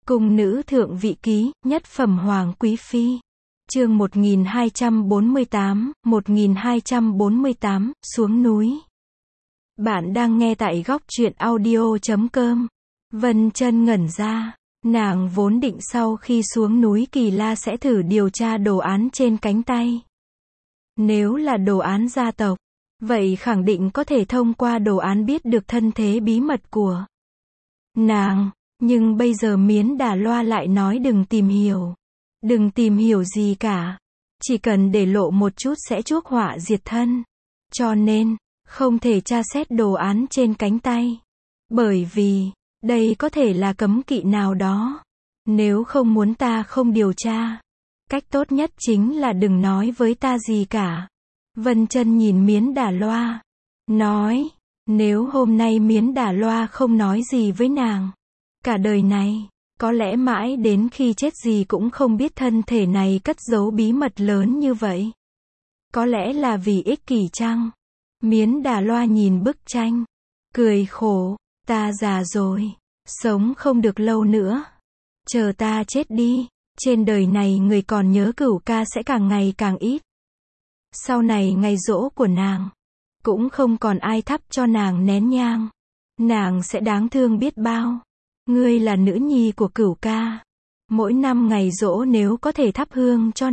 Cung nữ thượng vị ký, nhất phẩm hoàng quý phi. Chương 1248, xuống núi. Bạn đang nghe tại góc truyện audio.com. Vân Chân ngẩn ra, nàng vốn định sau khi xuống núi Kỳ La sẽ thử điều tra đồ án trên cánh tay. Nếu là đồ án gia tộc, vậy khẳng định có thể thông qua đồ án biết được thân thế bí mật của nàng. Nhưng bây giờ Miến Đà Loa lại nói đừng tìm hiểu. Đừng tìm hiểu gì cả. Chỉ cần để lộ một chút sẽ chuốc họa diệt thân. Cho nên, không thể tra xét đồ án trên cánh tay. Bởi vì, đây có thể là cấm kỵ nào đó. Nếu không muốn ta không điều tra, cách tốt nhất chính là đừng nói với ta gì cả. Vân Chân nhìn Miến Đà Loa, nói, nếu hôm nay Miến Đà Loa không nói gì với nàng, cả đời này, có lẽ mãi đến khi chết gì cũng không biết thân thể này cất giấu bí mật lớn như vậy. Có lẽ là vì ích kỷ chăng? Miến Đà Loa nhìn bức tranh, cười khổ, ta già rồi, sống không được lâu nữa. Chờ ta chết đi, trên đời này người còn nhớ Cửu Ca sẽ càng ngày càng ít. Sau này ngày giỗ của nàng, cũng không còn ai thắp cho nàng nén nhang. Nàng sẽ đáng thương biết bao. Ngươi là nữ nhi của Cửu Ca. Mỗi năm ngày giỗ nếu có thể thắp hương cho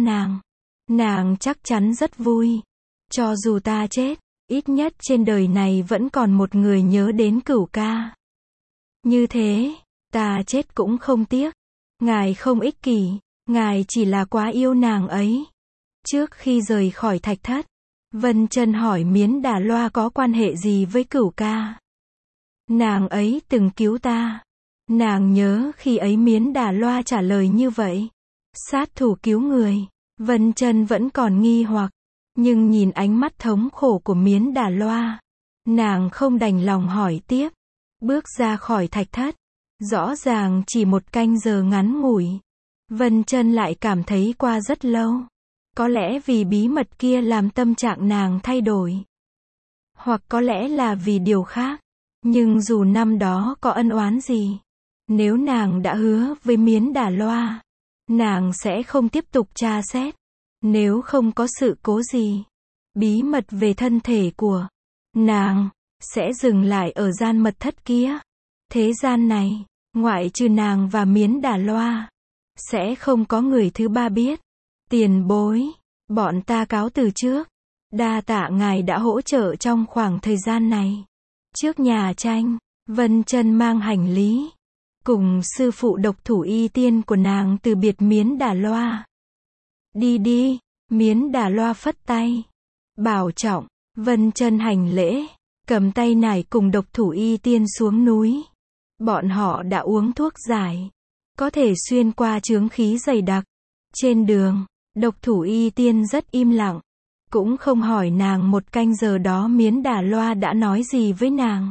nàng chắc chắn rất vui. Cho dù ta chết, ít nhất trên đời này vẫn còn một người nhớ đến Cửu Ca. Như thế, ta chết cũng không tiếc. Ngài không ích kỷ, ngài chỉ là quá yêu nàng ấy. Trước khi rời khỏi thạch thất, Vân Chân hỏi Miến Đà Loa có quan hệ gì với Cửu Ca. Nàng ấy từng cứu ta. Nàng nhớ khi ấy Miến Đà Loa trả lời như vậy. Sát thủ cứu người. Vân Chân vẫn còn nghi hoặc, nhưng nhìn ánh mắt thống khổ của Miến Đà Loa, nàng không đành lòng hỏi tiếp. Bước ra khỏi thạch thất, rõ ràng chỉ một canh giờ ngắn ngủi. Vân Chân lại cảm thấy qua rất lâu. Có lẽ vì bí mật kia làm tâm trạng nàng thay đổi. Hoặc có lẽ là vì điều khác. Nhưng dù năm đó có ân oán gì, nếu nàng đã hứa với Miến Đà Loa, nàng sẽ không tiếp tục tra xét. Nếu không có sự cố gì, bí mật về thân thể của nàng sẽ dừng lại ở gian mật thất kia. Thế gian này, ngoại trừ nàng và Miến Đà Loa, sẽ không có người thứ ba biết. Tiền bối, bọn ta cáo từ trước. Đa tạ ngài đã hỗ trợ trong khoảng thời gian này. Trước nhà tranh, Vân Chân mang hành lý, cùng sư phụ Độc Thủ Y Tiên của nàng từ biệt Miến Đà Loa. Đi đi, Miến Đà Loa phất tay. Bảo trọng, Vân Chân hành lễ, cầm tay nải cùng Độc Thủ Y Tiên xuống núi. Bọn họ đã uống thuốc giải, có thể xuyên qua chướng khí dày đặc. Trên đường, Độc Thủ Y Tiên rất im lặng, cũng không hỏi nàng một canh giờ đó Miến Đà Loa đã nói gì với nàng.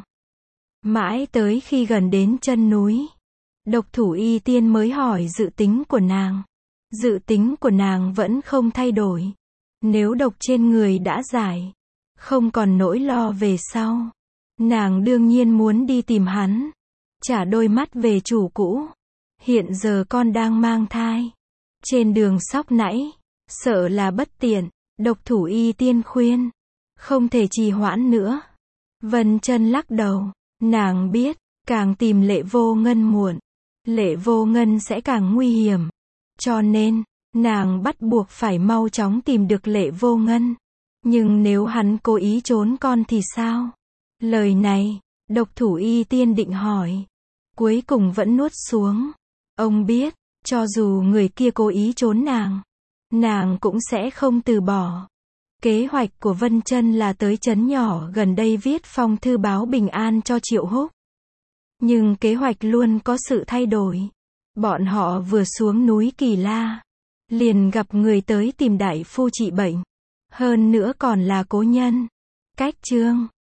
Mãi tới khi gần đến chân núi, Độc Thủ Y Tiên mới hỏi dự tính của nàng. Dự tính của nàng vẫn không thay đổi. Nếu độc trên người đã giải, không còn nỗi lo về sau, nàng đương nhiên muốn đi tìm hắn, trả đôi mắt về chủ cũ. Hiện giờ con đang mang thai. Trên đường sóc nãy, sợ là bất tiện. Độc Thủ Y Tiên khuyên, không thể trì hoãn nữa. Vân Chân lắc đầu, nàng biết, càng tìm Lệ Vô Ngân muộn, Lệ Vô Ngân sẽ càng nguy hiểm. Cho nên, nàng bắt buộc phải mau chóng tìm được Lệ Vô Ngân. Nhưng nếu hắn cố ý trốn con thì sao? Lời này, Độc Thủ Y Tiên định hỏi, cuối cùng vẫn nuốt xuống. Ông biết, cho dù người kia cố ý trốn nàng cũng sẽ không từ bỏ. Kế hoạch của Vân Chân là tới trấn nhỏ gần đây viết phong thư báo bình an cho Triệu Húc. Nhưng kế hoạch luôn có sự thay đổi. Bọn họ vừa xuống núi Kỳ La, liền gặp người tới tìm đại phu trị bệnh. Hơn nữa còn là cố nhân. Cách chương